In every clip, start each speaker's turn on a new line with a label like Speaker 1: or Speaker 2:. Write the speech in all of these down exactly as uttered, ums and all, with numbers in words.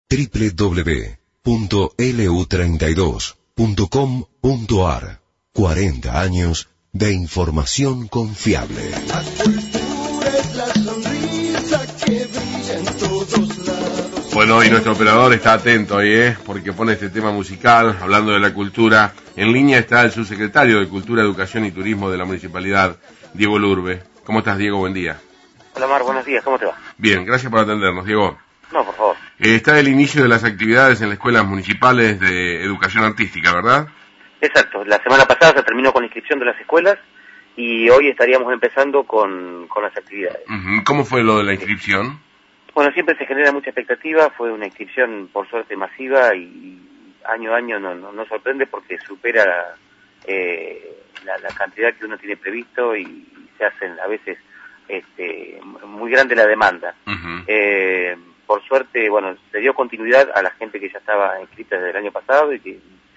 Speaker 1: doble u doble u doble u punto l u treinta y dos punto com punto a r. cuarenta años de información confiable.
Speaker 2: La cultura es la sonrisa que brilla en todos lados.
Speaker 3: Bueno, y nuestro operador está atento ahí, ¿eh? Porque pone este tema musical, hablando de la cultura. En línea está el subsecretario de Cultura, Educación y Turismo de la Municipalidad, Diego Lurbe. ¿Cómo estás, Diego? Buen día.
Speaker 4: Hola, Mar, buenos días, ¿cómo te va?
Speaker 3: Bien, gracias por atendernos, Diego.
Speaker 4: No, por favor.
Speaker 3: Eh, está el inicio de las actividades en las escuelas municipales de educación artística, ¿verdad?
Speaker 4: Exacto, la semana pasada se terminó con la inscripción de las escuelas y hoy estaríamos empezando con, con las actividades.
Speaker 3: Uh-huh. ¿Cómo fue lo de la inscripción?
Speaker 4: Bueno, siempre se genera mucha expectativa, fue una inscripción por suerte masiva y año a año no, no, no sorprende porque supera eh, la, la cantidad que uno tiene previsto y se hacen a veces este, muy grande la demanda. Uh-huh. eh, por suerte, bueno, se dio continuidad a la gente que ya estaba inscrita desde el año pasado y que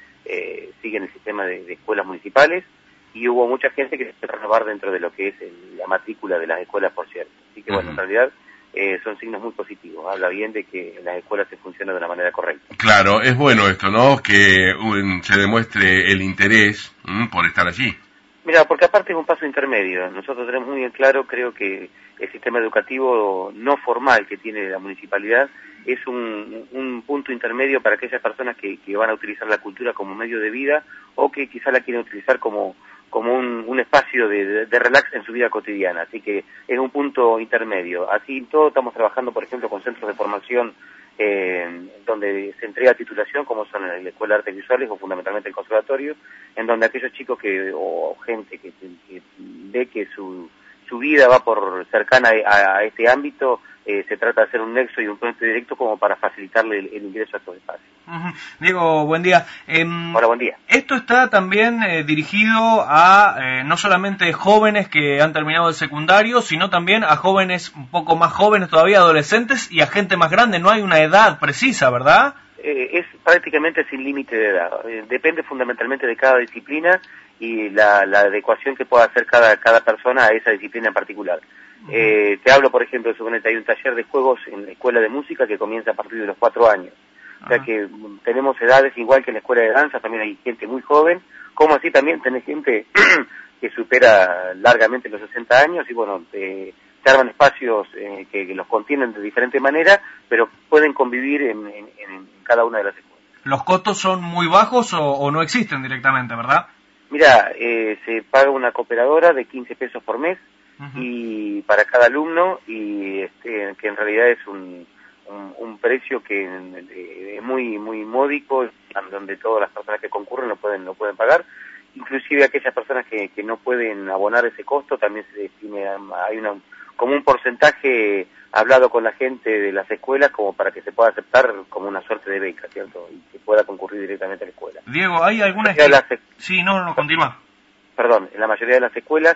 Speaker 4: Eh, siguen el sistema de, de escuelas municipales y hubo mucha gente que se renovar dentro de lo que es el, la matrícula de las escuelas, por cierto. Así que, uh-huh. bueno, en realidad eh, son signos muy positivos. Habla bien de que en las escuelas se funciona de una manera correcta.
Speaker 3: Claro, es bueno esto, ¿no? Que um, se demuestre el interés um, por estar allí.
Speaker 4: Mira, porque aparte es un paso intermedio. Nosotros tenemos muy bien claro, creo que el sistema educativo no formal que tiene la municipalidad es un, un punto intermedio para aquellas personas que, que van a utilizar la cultura como medio de vida o que quizá la quieren utilizar como, como un, un espacio de, de, de relax en su vida cotidiana. Así que es un punto intermedio. Así todos estamos trabajando, por ejemplo, con centros de formación eh, donde se entrega titulación, como son la Escuela de Artes Visuales o fundamentalmente el Conservatorio, en donde aquellos chicos que o gente que, que ve que su, su vida va por cercana a, a este ámbito, Eh, se trata de hacer un nexo y un puente directo como para facilitarle el, el ingreso a estos espacios.
Speaker 5: Uh-huh. Diego, buen día. Eh,
Speaker 4: Hola, buen día.
Speaker 5: Esto está también eh, dirigido a eh, no solamente jóvenes que han terminado el secundario, sino también a jóvenes un poco más jóvenes todavía, adolescentes, y a gente más grande. No hay una edad precisa, ¿verdad?
Speaker 4: Eh, es prácticamente sin límite de edad. Eh, depende fundamentalmente de cada disciplina y la, la adecuación que pueda hacer cada, cada persona a esa disciplina en particular. Eh, te hablo, por ejemplo, suponete, hay un taller de juegos en la escuela de música que comienza a partir de los cuatro años. O sea que tenemos edades igual que en la escuela de danza, también hay gente muy joven, como así también tenés gente que supera largamente los sesenta años y bueno, eh, se arman espacios eh, que, que los contienen de diferente manera, pero pueden convivir en, en, en cada una de las escuelas.
Speaker 5: ¿Los costos son muy bajos o, o no existen directamente, verdad?
Speaker 4: Mira, eh, se paga una cooperadora de quince pesos por mes, uh-huh. y para cada alumno y este, que en realidad es un, un, un precio que eh, es muy muy módico, donde todas las personas que concurren lo pueden lo pueden pagar, inclusive aquellas personas que, que no pueden abonar ese costo también se destina, hay una como un porcentaje hablado con la gente de las escuelas como para que se pueda aceptar como una suerte de beca, ¿cierto? Y que pueda concurrir directamente a la escuela.
Speaker 5: Diego, ¿hay alguna...
Speaker 4: Las...
Speaker 5: Sí, no, no, continúa.
Speaker 4: Perdón, en la mayoría de las escuelas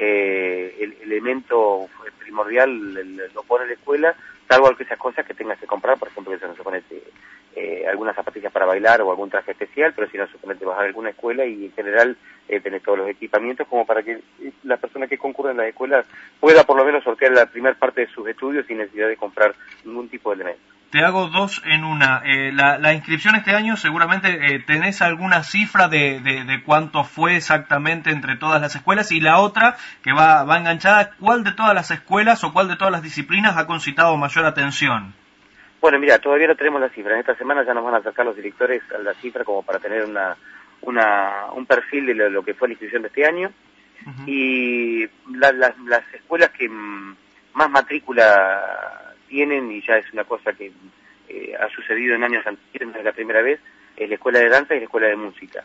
Speaker 4: Eh, el elemento primordial lo pone la escuela, salvo aquellas cosas que tengas que comprar, por ejemplo, que se nos supone eh, algunas zapatillas para bailar o algún traje especial, pero si no suponete vas a alguna escuela y en general eh, tenés todos los equipamientos como para que la persona que concurre en la escuela pueda por lo menos sortear la primera parte de sus estudios sin necesidad de comprar ningún tipo de elemento.
Speaker 5: Te hago dos en una. Eh, la, la inscripción este año, seguramente eh, tenés alguna cifra de, de, de cuánto fue exactamente entre todas las escuelas, y la otra, que va, va enganchada, ¿cuál de todas las escuelas o cuál de todas las disciplinas ha concitado mayor atención?
Speaker 4: Bueno, mira, todavía no tenemos la cifra. En esta semana ya nos van a acercar los directores a la cifra como para tener una, una un perfil de lo, lo que fue la inscripción de este año. Uh-huh. Y la, la, las escuelas que más matrícula tienen, y ya es una cosa que eh, ha sucedido en años anteriores, no es la primera vez, es la escuela de danza y la escuela de música.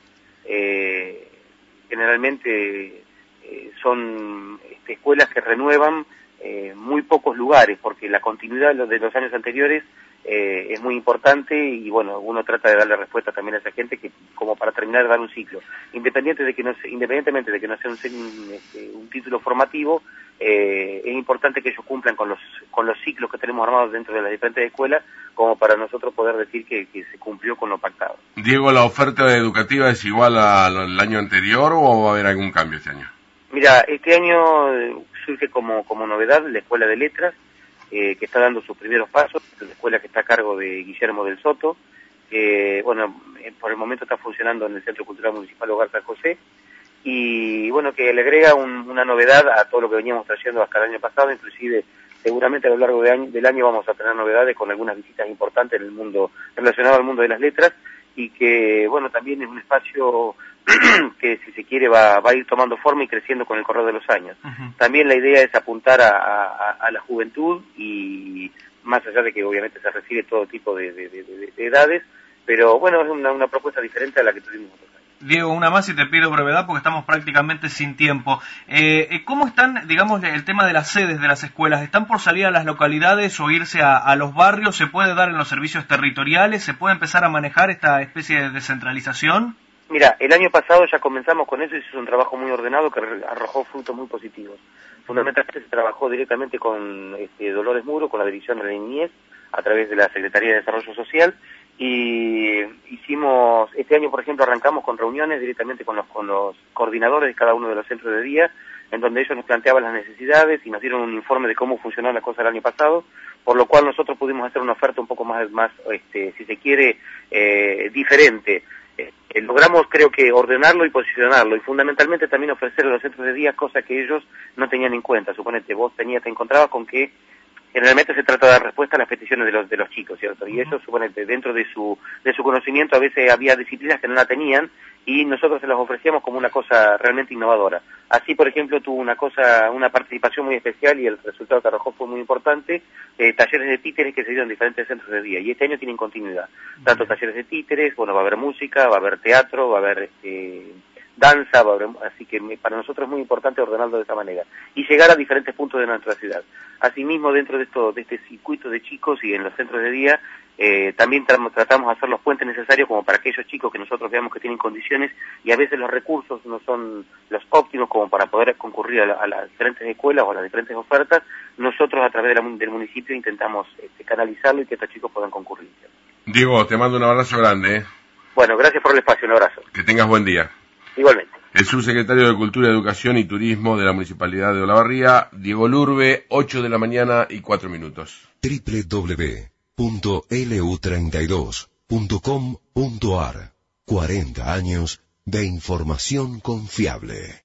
Speaker 4: Eh, generalmente eh, son este, escuelas que renuevan eh, muy pocos lugares, porque la continuidad de los, de los años anteriores eh, es muy importante y bueno, uno trata de darle respuesta también a esa gente que como para terminar de dar un ciclo. Independiente de que no sea, independientemente de que no sea un, un, este, un título formativo, eh, es importante que ellos cumplan con los con los ciclos que tenemos armados dentro de las diferentes escuelas como para nosotros poder decir que, que se cumplió con lo pactado.
Speaker 3: Diego, ¿la oferta educativa es igual al año anterior o va a haber algún cambio este año?
Speaker 4: Mira, este año surge como, como novedad la Escuela de Letras, eh, que está dando sus primeros pasos, la escuela que está a cargo de Guillermo del Soto, que, bueno, eh, por el momento está funcionando en el Centro Cultural Municipal Hogar San José, y, bueno, que le agrega un, una novedad a todo lo que veníamos trayendo hasta el año pasado, inclusive seguramente a lo largo de año, del año vamos a tener novedades con algunas visitas importantes en el mundo, relacionado al mundo de las letras, y que, bueno, también es un espacio que, si se quiere, va, va a ir tomando forma y creciendo con el correr de los años. Uh-huh. También la idea es apuntar a, a, a la juventud, y más allá de que obviamente se recibe todo tipo de, de, de, de, de edades, pero bueno, es una, una propuesta diferente a la que tuvimos otros años.
Speaker 5: Diego, una más y te pido brevedad porque estamos prácticamente sin tiempo. Eh, ¿Cómo están, digamos, el tema de las sedes de las escuelas? ¿Están por salir a las localidades o irse a, a los barrios? ¿Se puede dar en los servicios territoriales? ¿Se puede empezar a manejar esta especie de descentralización?
Speaker 4: Mira, el año pasado ya comenzamos con eso y es un trabajo muy ordenado que arrojó frutos muy positivos. Fundamentalmente se trabajó directamente con este, Dolores Muro, con la Dirección de la Niñez, a través de la Secretaría de Desarrollo Social, y hicimos, este año por ejemplo arrancamos con reuniones directamente con los, con los coordinadores de cada uno de los centros de día, en donde ellos nos planteaban las necesidades y nos dieron un informe de cómo funcionó la cosa el año pasado, por lo cual nosotros pudimos hacer una oferta un poco más, más este, si se quiere, eh, diferente. Eh, logramos, creo que, ordenarlo y posicionarlo, y fundamentalmente también ofrecer a los centros de día cosas que ellos no tenían en cuenta. Suponete, vos tenías, te encontrabas con que generalmente se trata de dar respuesta a las peticiones de los de los chicos, ¿cierto? Y ellos, suponete, dentro de su de su conocimiento a veces había disciplinas que no la tenían y nosotros se las ofrecíamos como una cosa realmente innovadora. Así, por ejemplo, tuvo una cosa, una participación muy especial y el resultado que arrojó fue muy importante, eh, talleres de títeres que se dieron en diferentes centros de día, y este año tienen continuidad. Tanto talleres de títeres, bueno, va a haber música, va a haber teatro, va a haber este, danza, va a haber, así que para nosotros es muy importante ordenarlo de esa manera y llegar a diferentes puntos de nuestra ciudad. Asimismo, dentro de esto, de este circuito de chicos y en los centros de día, eh, también tra tratamos de hacer los puentes necesarios como para aquellos chicos que nosotros veamos que tienen condiciones y a veces los recursos no son los óptimos como para poder concurrir a, la, a las diferentes escuelas o a las diferentes ofertas. Nosotros a través de la, del municipio intentamos este, canalizarlo y que estos chicos puedan concurrir.
Speaker 3: Diego, te mando un abrazo grande. ¿eh?
Speaker 4: Bueno, gracias por el espacio, un abrazo.
Speaker 3: Que tengas buen día.
Speaker 4: Igualmente.
Speaker 3: El subsecretario de Cultura, Educación y Turismo de la Municipalidad de Olavarría, Diego Lurbe, ocho de la mañana y cuatro minutos.
Speaker 1: doble u doble u doble u punto L U treinta y dos punto com punto A R cuarenta años de información confiable.